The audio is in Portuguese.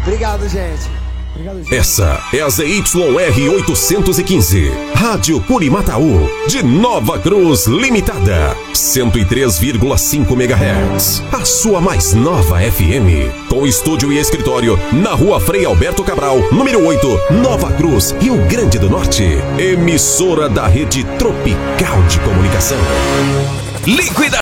Obrigado, gente. Essa é a ZYR 815, Rádio Curimataú, de Nova Cruz Limitada, 103,5 MHz, a sua mais nova FM, com estúdio e escritório na Rua Frei Alberto Cabral, número 8, Nova Cruz, Rio Grande do Norte. Emissora da Rede Tropical de Comunicação. Líquida